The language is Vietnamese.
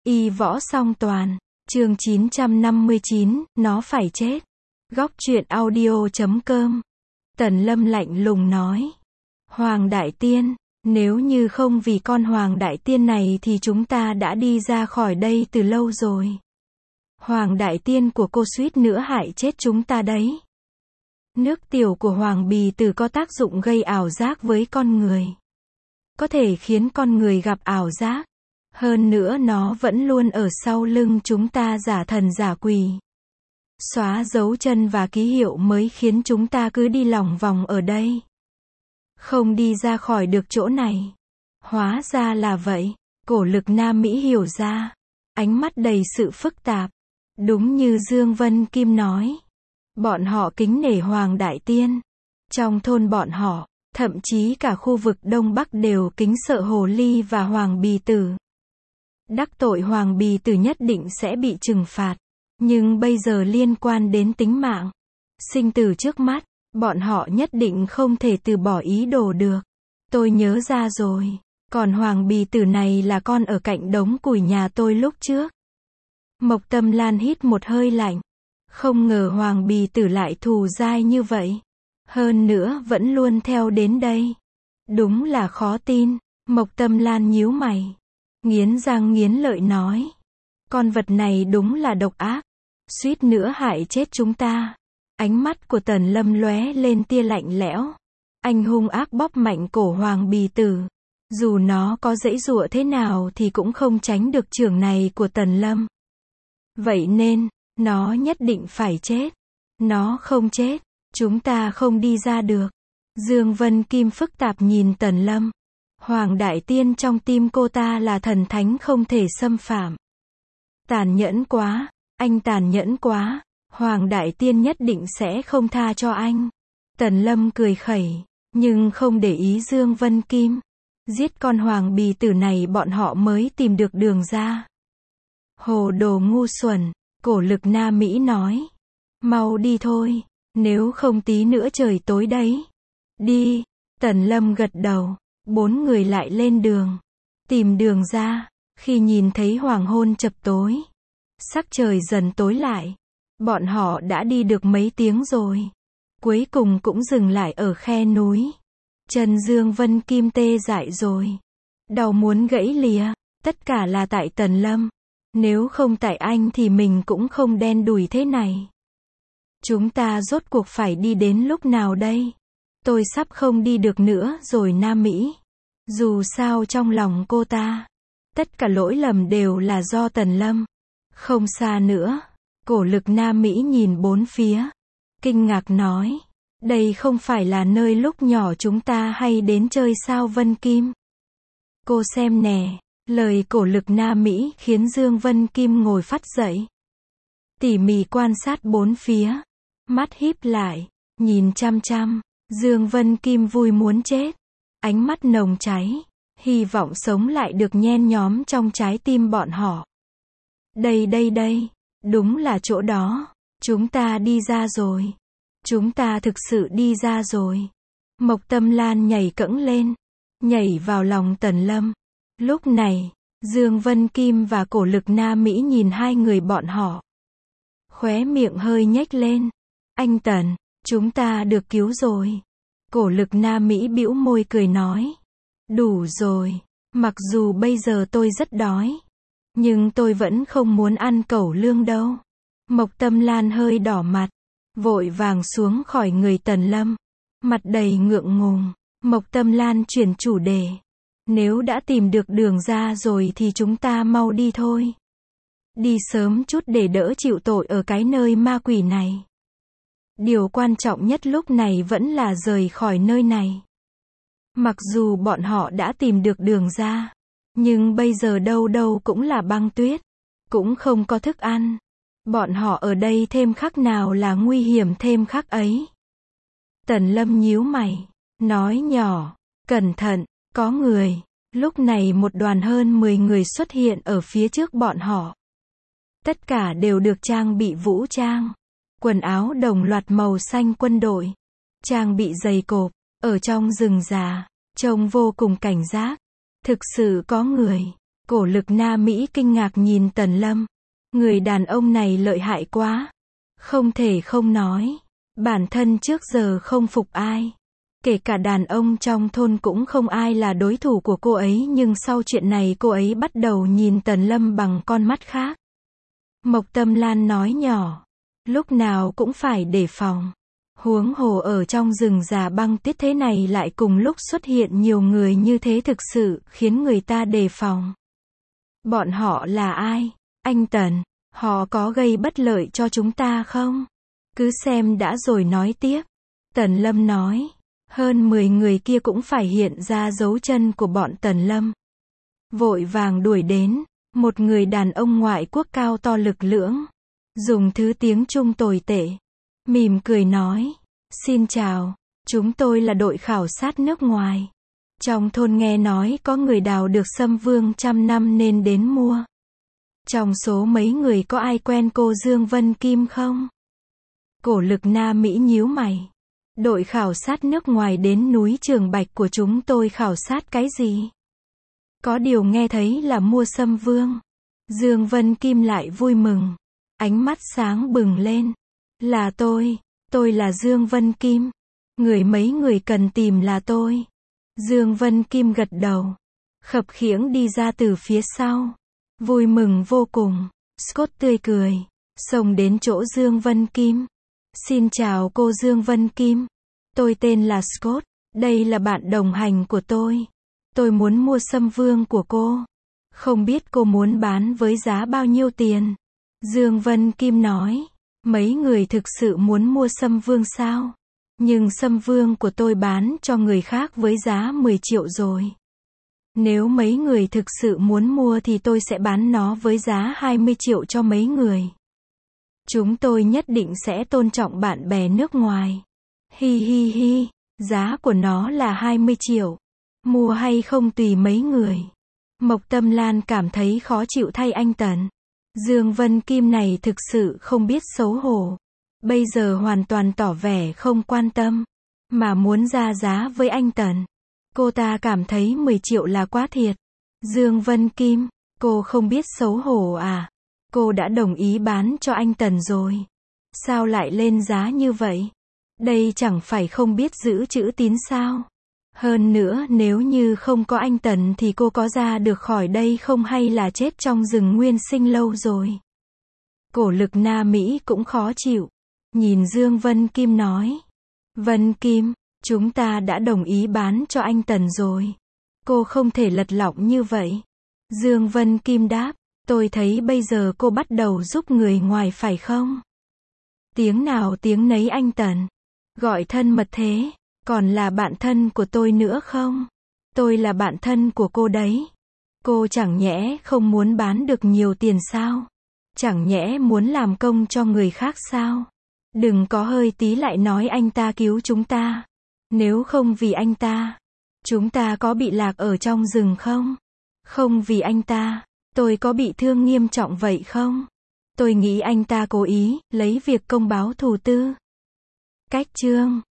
Y võ song toàn, chương 959, nó phải chết. Góc truyện audio.com. Tần Lâm lạnh lùng nói. Hoàng Đại Tiên, nếu như không vì con Hoàng Đại Tiên này thì chúng ta đã đi ra khỏi đây từ lâu rồi. Hoàng Đại Tiên của cô suýt nữa hại chết chúng ta đấy. Nước tiểu của Hoàng Bì Tử có tác dụng gây ảo giác với con người. Có thể khiến con người gặp ảo giác. Hơn nữa nó vẫn luôn ở sau lưng chúng ta giả thần giả quỷ. Xóa dấu chân và ký hiệu mới khiến chúng ta cứ đi lòng vòng ở đây. Không đi ra khỏi được chỗ này. Hóa ra là vậy. Cổ Lực Nam Mỹ hiểu ra. Ánh mắt đầy sự phức tạp. Đúng như Dương Vân Kim nói. Bọn họ kính nể Hoàng Đại Tiên. Trong thôn bọn họ, thậm chí cả khu vực Đông Bắc đều kính sợ Hồ Ly và Hoàng Bì Tử. Đắc tội Hoàng Bì Tử nhất định sẽ bị trừng phạt. Nhưng bây giờ liên quan đến tính mạng, sinh tử trước mắt, bọn họ nhất định không thể từ bỏ ý đồ được. Tôi nhớ ra rồi. Còn Hoàng Bì Tử này là con ở cạnh đống củi nhà tôi lúc trước. Mộc Tâm Lan hít một hơi lạnh. Không ngờ Hoàng Bì Tử lại thù dai như vậy. Hơn nữa vẫn luôn theo đến đây. Đúng là khó tin. Mộc Tâm Lan nhíu mày. Nghiến răng nghiến lợi nói. Con vật này đúng là độc ác. Suýt nữa hại chết chúng ta. Ánh mắt của Tần Lâm lóe lên tia lạnh lẽo. Anh hung ác bóp mạnh cổ Hoàng Bì Tử. Dù nó có giãy giụa thế nào thì cũng không tránh được chưởng này của Tần Lâm. Vậy nên, nó nhất định phải chết. Nó không chết, chúng ta không đi ra được. Dương Vân Kim phức tạp nhìn Tần Lâm. Hoàng Đại Tiên trong tim cô ta là thần thánh không thể xâm phạm. Tàn nhẫn quá, anh tàn nhẫn quá. Hoàng Đại Tiên nhất định sẽ không tha cho anh. Tần Lâm cười khẩy, nhưng không để ý Dương Vân Kim. Giết con Hoàng Bì Tử này bọn họ mới tìm được đường ra. Hồ đồ ngu xuẩn, Cổ Lực Nam Mỹ nói. Mau đi thôi, nếu không tí nữa trời tối đấy. Đi, Tần Lâm gật đầu, bốn người lại lên đường. Tìm đường ra, khi nhìn thấy hoàng hôn chập tối. Sắc trời dần tối lại. Bọn họ đã đi được mấy tiếng rồi. Cuối cùng cũng dừng lại ở khe núi. Chân Dương Vân Kim tê dại rồi. Đầu muốn gãy lìa. Tất cả là tại Tần Lâm. Nếu không tại anh thì mình cũng không đen đủi thế này. Chúng ta rốt cuộc phải đi đến lúc nào đây? Tôi sắp không đi được nữa rồi Nam Mỹ. Dù sao trong lòng cô ta, tất cả lỗi lầm đều là do Tần Lâm. Không xa nữa. Cổ Lực Nam Mỹ nhìn bốn phía. Kinh ngạc nói. Đây không phải là nơi lúc nhỏ chúng ta hay đến chơi sao Vân Kim? Cô xem nè. Lời Cổ Lực Nam Mỹ khiến Dương Vân Kim ngồi phắt dậy. Tỉ mỉ quan sát bốn phía. Mắt híp lại. Nhìn chăm chăm. Dương Vân Kim vui muốn chết. Ánh mắt nồng cháy. Hy vọng sống lại được nhen nhóm trong trái tim bọn họ. Đây. Đúng là chỗ đó. Chúng ta đi ra rồi. Chúng ta thực sự đi ra rồi. Mộc Tâm Lan nhảy cẫng lên. Nhảy vào lòng Tần Lâm. Lúc này, Dương Vân Kim và Cổ Lực Nam Mỹ nhìn hai người bọn họ. Khóe miệng hơi nhếch lên. Anh Tần, chúng ta được cứu rồi. Cổ Lực Nam Mỹ bĩu môi cười nói. Đủ rồi, mặc dù bây giờ tôi rất đói. Nhưng tôi vẫn không muốn ăn cẩu lương đâu. Mộc Tâm Lan hơi đỏ mặt. Vội vàng xuống khỏi người Tần Lâm. Mặt đầy ngượng ngùng. Mộc Tâm Lan chuyển chủ đề. Nếu đã tìm được đường ra rồi thì chúng ta mau đi thôi. Đi sớm chút để đỡ chịu tội ở cái nơi ma quỷ này. Điều quan trọng nhất lúc này vẫn là rời khỏi nơi này. Mặc dù bọn họ đã tìm được đường ra. Nhưng bây giờ đâu đâu cũng là băng tuyết. Cũng không có thức ăn. Bọn họ ở đây thêm khắc nào là nguy hiểm thêm khắc ấy. Tần Lâm nhíu mày. Nói nhỏ. Cẩn thận, có người. Lúc này một đoàn hơn 10 người xuất hiện ở phía trước bọn họ. Tất cả đều được trang bị vũ trang. Quần áo đồng loạt màu xanh quân đội. Trang bị giày cộp. Ở trong rừng già. Trông vô cùng cảnh giác. Thực sự có người. Cổ Lực Na Mỹ kinh ngạc nhìn Tần Lâm. Người đàn ông này lợi hại quá. Không thể không nói. Bản thân trước giờ không phục ai. Kể cả đàn ông trong thôn cũng không ai là đối thủ của cô ấy, nhưng sau chuyện này cô ấy bắt đầu nhìn Tần Lâm bằng con mắt khác. Mộc Tâm Lan nói nhỏ. Lúc nào cũng phải đề phòng. Huống hồ ở trong rừng già băng tuyết thế này lại cùng lúc xuất hiện nhiều người như thế, thực sự khiến người ta đề phòng. Bọn họ là ai? Anh Tần, họ có gây bất lợi cho chúng ta không? Cứ xem đã rồi nói tiếp. Tần Lâm nói. Hơn 10 người kia cũng phải hiện ra dấu chân của bọn Tần Lâm. Vội vàng đuổi đến. Một người đàn ông ngoại quốc cao to lực lưỡng. Dùng thứ tiếng Trung tồi tệ. Mỉm cười nói. Xin chào, chúng tôi là đội khảo sát nước ngoài. Trong thôn nghe nói có người đào được Sâm Vương 100 năm nên đến mua. Trong số mấy người có ai quen cô Dương Vân Kim không? Cổ Lực Na Mỹ nhíu mày. Đội khảo sát nước ngoài đến núi Trường Bạch của chúng tôi khảo sát cái gì? Có điều nghe thấy là mua Sâm Vương. Dương Vân Kim lại vui mừng. Ánh mắt sáng bừng lên. Là tôi là Dương Vân Kim. Mấy người cần tìm là tôi. Dương Vân Kim gật đầu. Khập khiễng đi ra từ phía sau. Vui mừng vô cùng. Scott tươi cười. Xông đến chỗ Dương Vân Kim. Xin chào cô Dương Vân Kim. Tôi tên là Scott. Đây là bạn đồng hành của tôi. Tôi muốn mua Sâm Vương của cô. Không biết cô muốn bán với giá bao nhiêu tiền? Dương Vân Kim nói. Mấy người thực sự muốn mua Sâm Vương sao? Nhưng Sâm Vương của tôi bán cho người khác với giá 10 triệu rồi. Nếu mấy người thực sự muốn mua thì tôi sẽ bán nó với giá 20 triệu cho mấy người. Chúng tôi nhất định sẽ tôn trọng bạn bè nước ngoài. Hi hi hi, giá của nó là 20 triệu. Mua hay không tùy mấy người. Mộc Tâm Lan cảm thấy khó chịu thay anh Tần. Dương Vân Kim này thực sự không biết xấu hổ. Bây giờ hoàn toàn tỏ vẻ không quan tâm. Mà muốn ra giá với anh Tần. Cô ta cảm thấy 10 triệu là quá thiệt. Dương Vân Kim, cô không biết xấu hổ à? Cô đã đồng ý bán cho anh Tần rồi. Sao lại lên giá như vậy? Đây chẳng phải không biết giữ chữ tín sao? Hơn nữa nếu như không có anh Tần thì cô có ra được khỏi đây không, hay là chết trong rừng nguyên sinh lâu rồi? Cổ Lực Na Mỹ cũng khó chịu. Nhìn Dương Vân Kim nói. Vân Kim, chúng ta đã đồng ý bán cho anh Tần rồi. Cô không thể lật lọng như vậy. Dương Vân Kim đáp. Tôi thấy bây giờ cô bắt đầu giúp người ngoài phải không? Tiếng nào tiếng nấy anh Tần. Gọi thân mật thế. Còn là bạn thân của tôi nữa không? Tôi là bạn thân của cô đấy. Cô chẳng nhẽ không muốn bán được nhiều tiền sao? Chẳng nhẽ muốn làm công cho người khác sao? Đừng có hơi tí lại nói anh ta cứu chúng ta. Nếu không vì anh ta, chúng ta có bị lạc ở trong rừng không? Không vì anh ta, tôi có bị thương nghiêm trọng vậy không? Tôi nghĩ anh ta cố ý, lấy việc công báo thù tư. Cách chương